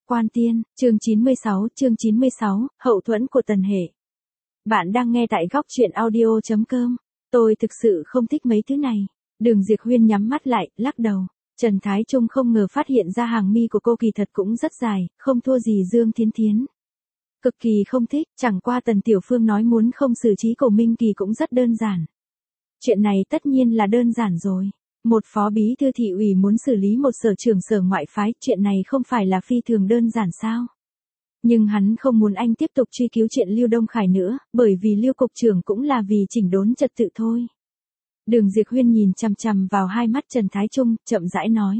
Quan Tiên, chương 96, hậu thuẫn của Tần Hệ. Bạn đang nghe tại góc truyện audio.com. Tôi thực sự không thích mấy thứ này. Đường Diệp Huyên nhắm mắt lại, lắc đầu. Trần Thái Trung không ngờ phát hiện ra hàng mi của cô kỳ thật cũng rất dài, không thua gì Dương Thiến Thiến. Cực kỳ không thích, chẳng qua Tần Tiểu Phương nói muốn không xử trí Cổ Minh Kỳ cũng rất đơn giản. Chuyện này tất nhiên là đơn giản rồi. Một phó bí thư thị ủy muốn xử lý một sở trưởng sở ngoại phái, chuyện này không phải là phi thường đơn giản sao? Nhưng hắn không muốn anh tiếp tục truy cứu chuyện Lưu Đông Khải nữa, bởi vì Lưu cục trưởng cũng là vì chỉnh đốn trật tự thôi. Đường Diệp Huyên nhìn chằm chằm vào hai mắt Trần Thái Trung, chậm rãi nói.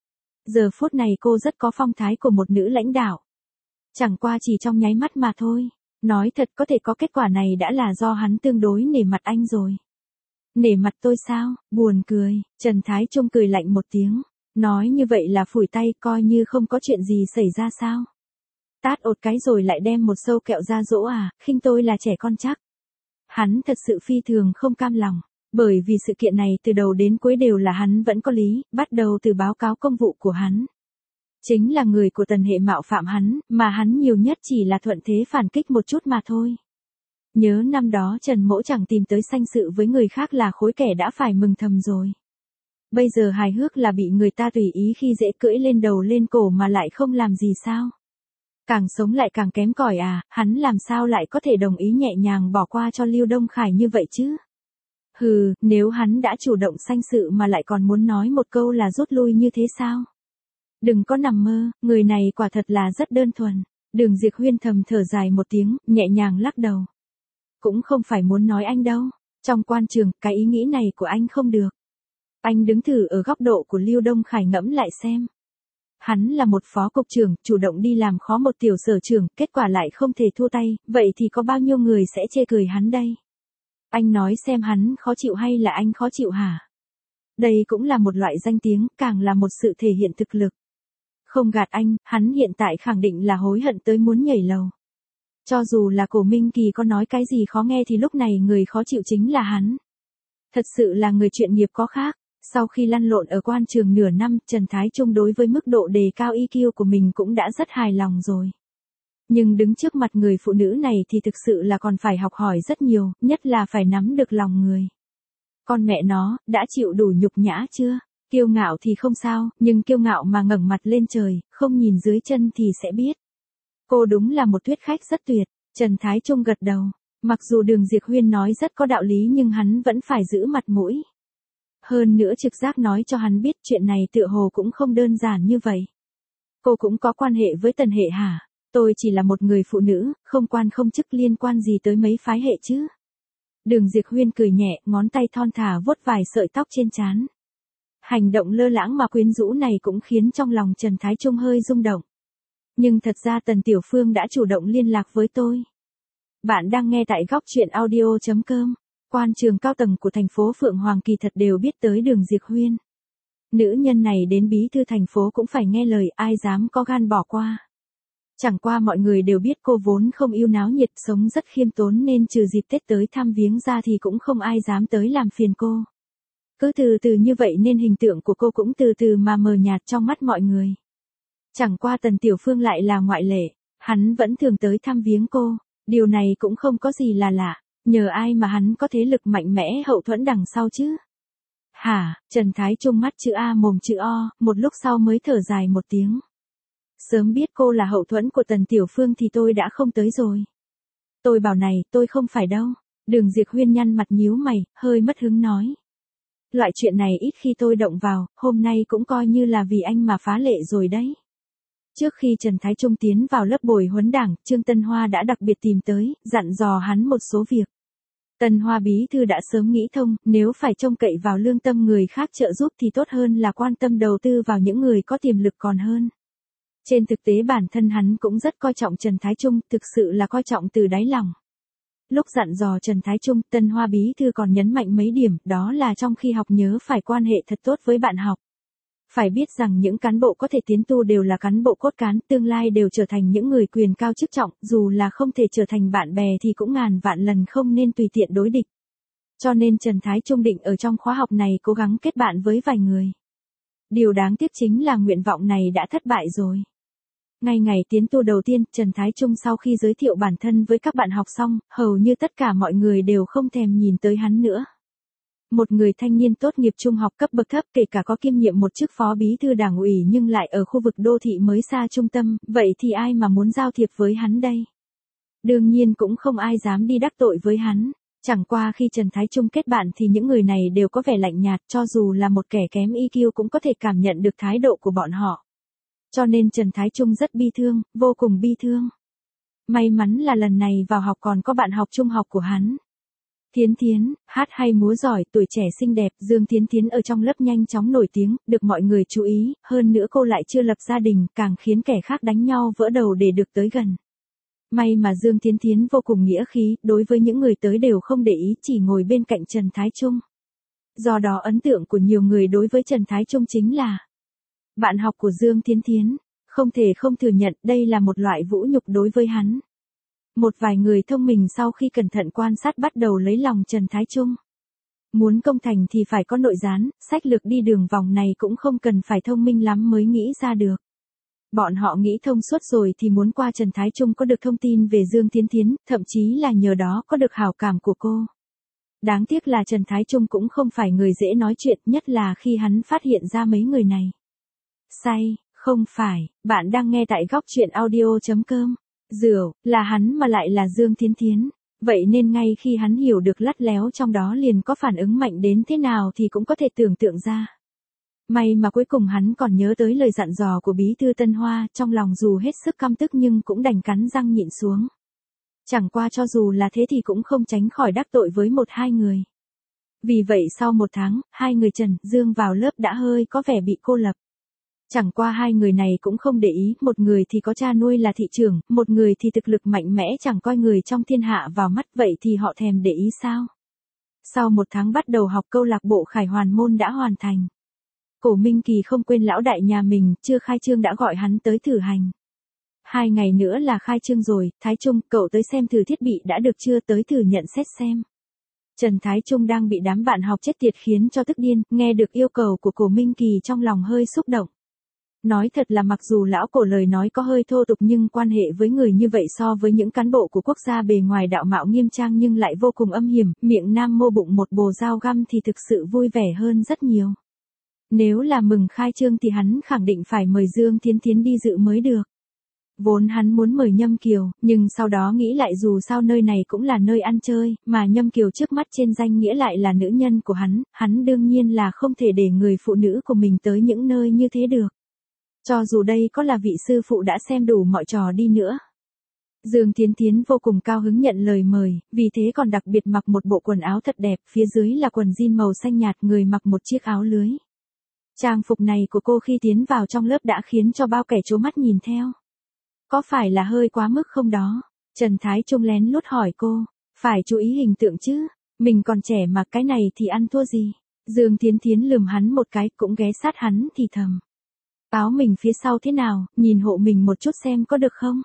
Giờ phút này cô rất có phong thái của một nữ lãnh đạo. Chẳng qua chỉ trong nháy mắt mà thôi. Nói thật có thể có kết quả này đã là do hắn tương đối nể mặt anh rồi. Nể mặt tôi sao, buồn cười, Trần Thái Trung cười lạnh một tiếng. Nói như vậy là phủi tay coi như không có chuyện gì xảy ra sao. Tát ột cái rồi lại đem một sâu kẹo ra dỗ à, khinh tôi là trẻ con chắc. Hắn thật sự phi thường không cam lòng. Bởi vì sự kiện này từ đầu đến cuối đều là hắn vẫn có lý, bắt đầu từ báo cáo công vụ của hắn. Chính là người của Tần Hệ mạo phạm hắn, mà hắn nhiều nhất chỉ là thuận thế phản kích một chút mà thôi. Nhớ năm đó Trần Mỗ chẳng tìm tới sanh sự với người khác là khối kẻ đã phải mừng thầm rồi. Bây giờ hài hước là bị người ta tùy ý khi dễ cưỡi lên đầu lên cổ mà lại không làm gì sao. Càng sống lại càng kém cỏi à, hắn làm sao lại có thể đồng ý nhẹ nhàng bỏ qua cho Lưu Đông Khải như vậy chứ. Hừ, nếu hắn đã chủ động sanh sự mà lại còn muốn nói một câu là rút lui như thế sao? Đừng có nằm mơ, người này quả thật là rất đơn thuần. Đường Diệp Huyên thầm thở dài một tiếng, nhẹ nhàng lắc đầu. Cũng không phải muốn nói anh đâu. Trong quan trường, cái ý nghĩ này của anh không được. Anh đứng thử ở góc độ của Lưu Đông Khải ngẫm lại xem. Hắn là một phó cục trưởng, chủ động đi làm khó một tiểu sở trưởng, kết quả lại không thể thua tay, vậy thì có bao nhiêu người sẽ chê cười hắn đây? Anh nói xem hắn khó chịu hay là anh khó chịu hả? Đây cũng là một loại danh tiếng, càng là một sự thể hiện thực lực. Không gạt anh, hắn hiện tại khẳng định là hối hận tới muốn nhảy lầu. Cho dù là Cổ Minh Kỳ có nói cái gì khó nghe thì lúc này người khó chịu chính là hắn. Thật sự là người chuyện nghiệp có khác. Sau khi lăn lộn ở quan trường nửa năm, Trần Thái Trung đối với mức độ đề cao EQ của mình cũng đã rất hài lòng rồi. Nhưng đứng trước mặt người phụ nữ này thì thực sự là còn phải học hỏi rất nhiều, nhất là phải nắm được lòng người. Con mẹ nó, đã chịu đủ nhục nhã chưa? Kiêu ngạo thì không sao, nhưng kiêu ngạo mà ngẩng mặt lên trời, không nhìn dưới chân thì sẽ biết. Cô đúng là một thuyết khách rất tuyệt, Trần Thái Trung gật đầu. Mặc dù Đường Diệp Huyên nói rất có đạo lý nhưng hắn vẫn phải giữ mặt mũi. Hơn nữa trực giác nói cho hắn biết chuyện này tựa hồ cũng không đơn giản như vậy. Cô cũng có quan hệ với Tần Hệ hả? Tôi chỉ là một người phụ nữ, không quan không chức liên quan gì tới mấy phái hệ chứ. Đường Diệp Huyên cười nhẹ, ngón tay thon thả vuốt vài sợi tóc trên trán. Hành động lơ lãng mà quyến rũ này cũng khiến trong lòng Trần Thái Trung hơi rung động. Nhưng thật ra Tần Tiểu Phương đã chủ động liên lạc với tôi. Bạn đang nghe tại góc truyện audio.com. Quan trường cao tầng của thành phố Phượng Hoàng kỳ thật đều biết tới Đường Diệp Huyên. Nữ nhân này đến bí thư thành phố cũng phải nghe lời, ai dám có gan bỏ qua. Chẳng qua mọi người đều biết cô vốn không yêu náo nhiệt, sống rất khiêm tốn nên trừ dịp Tết tới thăm viếng ra thì cũng không ai dám tới làm phiền cô. Cứ từ từ như vậy nên hình tượng của cô cũng từ từ mà mờ nhạt trong mắt mọi người. Chẳng qua Tần Tiểu Phương lại là ngoại lệ, hắn vẫn thường tới thăm viếng cô, điều này cũng không có gì là lạ, nhờ ai mà hắn có thế lực mạnh mẽ hậu thuẫn đằng sau chứ. Hả, Trần Thái Trung mắt chữ A mồm chữ O, một lúc sau mới thở dài một tiếng. Sớm biết cô là hậu thuẫn của Tần Tiểu Phương thì tôi đã không tới rồi. Tôi bảo này, tôi không phải đâu. Đường Diệp Huyên nhăn mặt nhíu mày, hơi mất hứng nói. Loại chuyện này ít khi tôi động vào, hôm nay cũng coi như là vì anh mà phá lệ rồi đấy. Trước khi Trần Thái Trung tiến vào lớp bồi huấn đảng, Trương Tân Hoa đã đặc biệt tìm tới, dặn dò hắn một số việc. Tân Hoa bí thư đã sớm nghĩ thông, nếu phải trông cậy vào lương tâm người khác trợ giúp thì tốt hơn là quan tâm đầu tư vào những người có tiềm lực còn hơn. Trên thực tế bản thân hắn cũng rất coi trọng Trần Thái Trung, thực sự là coi trọng từ đáy lòng. Lúc dặn dò Trần Thái Trung, Tân Hoa bí thư còn nhấn mạnh mấy điểm, đó là trong khi học nhớ phải quan hệ thật tốt với bạn học. Phải biết rằng những cán bộ có thể tiến tu đều là cán bộ cốt cán, tương lai đều trở thành những người quyền cao chức trọng, dù là không thể trở thành bạn bè thì cũng ngàn vạn lần không nên tùy tiện đối địch. Cho nên Trần Thái Trung định ở trong khóa học này cố gắng kết bạn với vài người. Điều đáng tiếc chính là nguyện vọng này đã thất bại rồi. Ngay ngày tiến tu đầu tiên, Trần Thái Trung sau khi giới thiệu bản thân với các bạn học xong, hầu như tất cả mọi người đều không thèm nhìn tới hắn nữa. Một người thanh niên tốt nghiệp trung học cấp bậc thấp, kể cả có kiêm nhiệm một chức phó bí thư đảng ủy nhưng lại ở khu vực đô thị mới xa trung tâm, vậy thì ai mà muốn giao thiệp với hắn đây? Đương nhiên cũng không ai dám đi đắc tội với hắn. Chẳng qua khi Trần Thái Trung kết bạn thì những người này đều có vẻ lạnh nhạt, cho dù là một kẻ kém EQ cũng có thể cảm nhận được thái độ của bọn họ. Cho nên Trần Thái Trung rất bi thương, vô cùng bi thương. May mắn là lần này vào học còn có bạn học trung học của hắn. Thiến Thiến, hát hay múa giỏi, tuổi trẻ xinh đẹp, Dương Thiến Thiến ở trong lớp nhanh chóng nổi tiếng, được mọi người chú ý, hơn nữa cô lại chưa lập gia đình, càng khiến kẻ khác đánh nhau vỡ đầu để được tới gần. May mà Dương Thiến Thiến vô cùng nghĩa khí, đối với những người tới đều không để ý, chỉ ngồi bên cạnh Trần Thái Trung. Do đó ấn tượng của nhiều người đối với Trần Thái Trung chính là bạn học của Dương Thiến Thiến, không thể không thừa nhận đây là một loại vũ nhục đối với hắn. Một vài người thông minh sau khi cẩn thận quan sát bắt đầu lấy lòng Trần Thái Trung. Muốn công thành thì phải có nội gián, sách lược đi đường vòng này cũng không cần phải thông minh lắm mới nghĩ ra được. Bọn họ nghĩ thông suốt rồi thì muốn qua Trần Thái Trung có được thông tin về Dương Thiến Thiến, thậm chí là nhờ đó có được hảo cảm của cô. Đáng tiếc là Trần Thái Trung cũng không phải người dễ nói chuyện, nhất là khi hắn phát hiện ra mấy người này. Say, không phải, bạn đang nghe tại góc truyện audio.com. Rượu, là hắn mà lại là Dương Thiến Thiến. Vậy nên ngay khi hắn hiểu được lắt léo trong đó liền có phản ứng mạnh đến thế nào thì cũng có thể tưởng tượng ra. May mà cuối cùng hắn còn nhớ tới lời dặn dò của bí thư Tân Hoa, trong lòng dù hết sức căm tức nhưng cũng đành cắn răng nhịn xuống. Chẳng qua cho dù là thế thì cũng không tránh khỏi đắc tội với một hai người. Vì vậy sau một tháng, hai người Trần, Dương vào lớp đã hơi có vẻ bị cô lập. Chẳng qua hai người này cũng không để ý, một người thì có cha nuôi là thị trưởng, một người thì thực lực mạnh mẽ chẳng coi người trong thiên hạ vào mắt, vậy thì họ thèm để ý sao? Sau một tháng bắt đầu học, câu lạc bộ Khải Hoàn Môn đã hoàn thành. Cổ Minh Kỳ không quên lão đại nhà mình, chưa khai trương đã gọi hắn tới thử hành. 2 ngày nữa là khai trương rồi, Thái Trung, cậu tới xem thử thiết bị đã được chưa, tới thử nhận xét xem. Trần Thái Trung đang bị đám bạn học chết tiệt khiến cho tức điên, nghe được yêu cầu của Cổ Minh Kỳ trong lòng hơi xúc động. Nói thật là mặc dù lão Cổ lời nói có hơi thô tục nhưng quan hệ với người như vậy so với những cán bộ của quốc gia bề ngoài đạo mạo nghiêm trang nhưng lại vô cùng âm hiểm, miệng nam mô bụng một bồ dao găm thì thực sự vui vẻ hơn rất nhiều. Nếu là mừng khai trương thì hắn khẳng định phải mời Dương Thiến Thiến đi dự mới được. Vốn hắn muốn mời Nhâm Kiều, nhưng sau đó nghĩ lại dù sao nơi này cũng là nơi ăn chơi, mà Nhâm Kiều trước mắt trên danh nghĩa lại là nữ nhân của hắn đương nhiên là không thể để người phụ nữ của mình tới những nơi như thế được. Cho dù đây có là vị sư phụ đã xem đủ mọi trò đi nữa. Dương Thiến Thiến vô cùng cao hứng nhận lời mời, vì thế còn đặc biệt mặc một bộ quần áo thật đẹp, phía dưới là quần jean màu xanh nhạt, người mặc một chiếc áo lưới. Trang phục này của cô khi tiến vào trong lớp đã khiến cho bao kẻ trố mắt nhìn theo. Có phải là hơi quá mức không đó? Trần Thái Trung lén lút hỏi cô, phải chú ý hình tượng chứ, mình còn trẻ mà cái này thì ăn thua gì? Dương Thiến Thiến lườm hắn một cái, cũng ghé sát hắn thì thầm. Áo mình phía sau thế nào, nhìn hộ mình một chút xem có được không?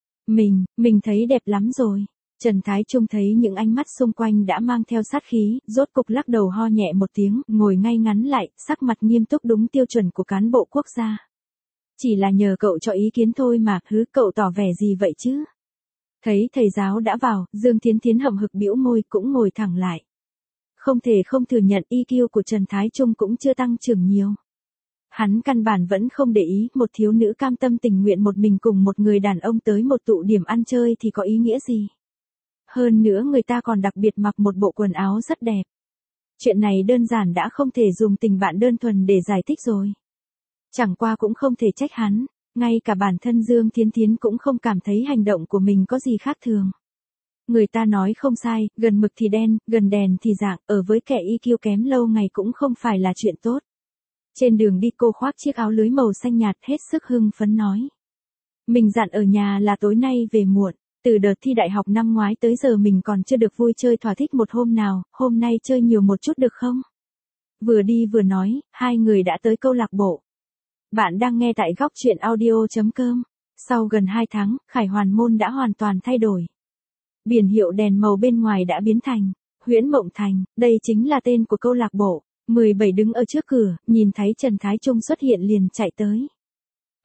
Mình thấy đẹp lắm rồi. Trần Thái Trung thấy những ánh mắt xung quanh đã mang theo sát khí, rốt cục lắc đầu ho nhẹ một tiếng, ngồi ngay ngắn lại, sắc mặt nghiêm túc đúng tiêu chuẩn của cán bộ quốc gia. Chỉ là nhờ cậu cho ý kiến thôi mà, cậu tỏ vẻ gì vậy chứ? Thấy thầy giáo đã vào, Dương Thiến Thiến hậm hực bĩu môi cũng ngồi thẳng lại. Không thể không thừa nhận EQ của Trần Thái Trung cũng chưa tăng trưởng nhiều. Hắn căn bản vẫn không để ý, một thiếu nữ cam tâm tình nguyện một mình cùng một người đàn ông tới một tụ điểm ăn chơi thì có ý nghĩa gì? Hơn nữa người ta còn đặc biệt mặc một bộ quần áo rất đẹp. Chuyện này đơn giản đã không thể dùng tình bạn đơn thuần để giải thích rồi. Chẳng qua cũng không thể trách hắn, ngay cả bản thân Dương Thiến Thiến cũng không cảm thấy hành động của mình có gì khác thường. Người ta nói không sai, gần mực thì đen, gần đèn thì rạng, ở với kẻ EQ kém lâu ngày cũng không phải là chuyện tốt. Trên đường đi cô khoác chiếc áo lưới màu xanh nhạt hết sức hưng phấn nói. Mình dặn ở nhà là tối nay về muộn, từ đợt thi đại học năm ngoái tới giờ mình còn chưa được vui chơi thỏa thích một hôm nào, hôm nay chơi nhiều một chút được không? Vừa đi vừa nói, hai người đã tới câu lạc bộ. Bạn đang nghe tại góc truyện audio.com. Sau gần 2 tháng, Khải Hoàn Môn đã hoàn toàn thay đổi. Biển hiệu đèn màu bên ngoài đã biến thành Huyễn Mộng Thành, đây chính là tên của câu lạc bộ. 17 đứng ở trước cửa, nhìn thấy Trần Thái Trung xuất hiện liền chạy tới.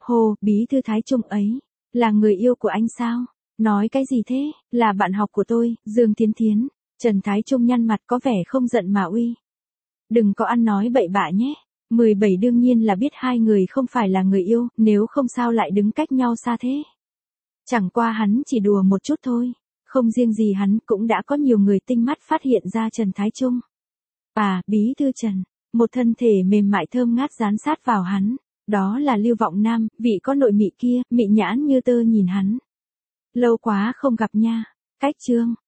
Hô, bí thư Thái Trung ấy, là người yêu của anh sao? Nói cái gì thế? Là bạn học của tôi, Dương Thiến Thiến. Trần Thái Trung nhăn mặt có vẻ không giận mà uy. Đừng có ăn nói bậy bạ nhé. 17 đương nhiên là biết hai người không phải là người yêu, nếu không sao lại đứng cách nhau xa thế. Chẳng qua hắn chỉ đùa một chút thôi. Không riêng gì hắn cũng đã có nhiều người tinh mắt phát hiện ra Trần Thái Trung. Bí thư Trần, một thân thể mềm mại thơm ngát dán sát vào hắn. Đó là Lưu Vọng Nam, vị có nội mị kia, mị nhãn như tơ nhìn hắn. Lâu quá không gặp nha. Cách Trương,